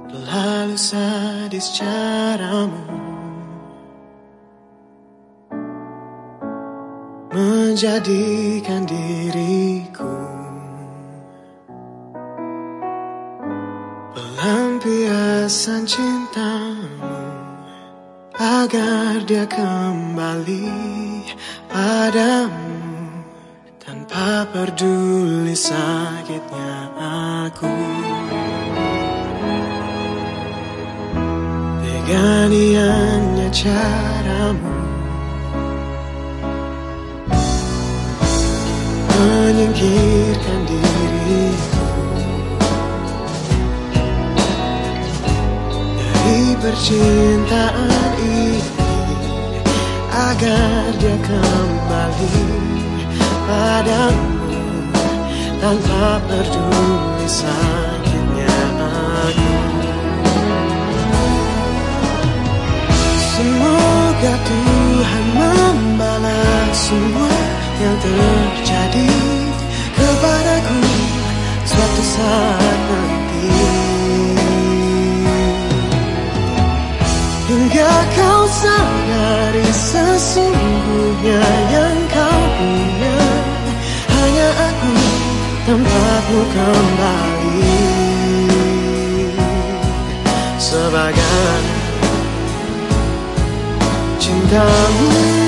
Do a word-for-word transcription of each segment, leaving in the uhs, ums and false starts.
Terlalu sadis caramu menjadikan diriku pelampiasan cintamu, agar dia kembali padamu tanpa peduli sakitnya aku. Teganiannya caramu menyingkirkan diriku dari percintaan ini, agar dia kembali padamu tanpa peduli sakitnya aku. Semoga Tuhan membalas semua yang terjadi kepadaku suatu saat nanti, hingga kau sadari sesungguhnya yang kau punya hanya aku tanpamu kembali sebagai cintamu.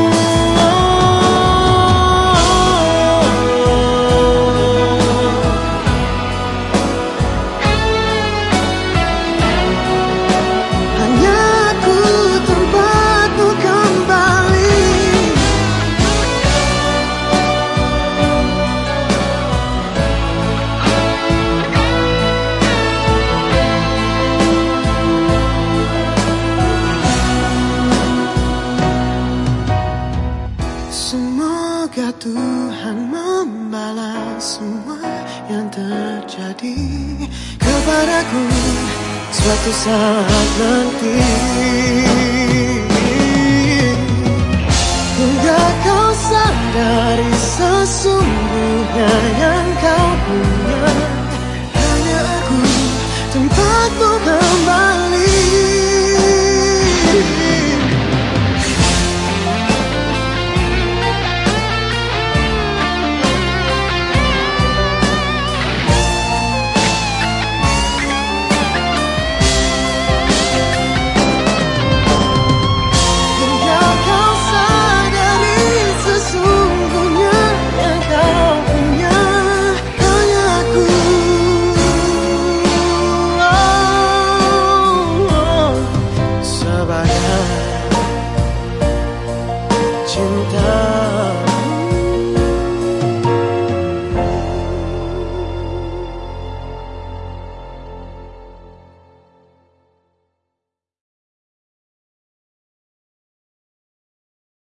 Semoga Tuhan membalas semua yang terjadi kepadaku suatu saat nanti, hingga kau sadari sesungguhnya yang kau punya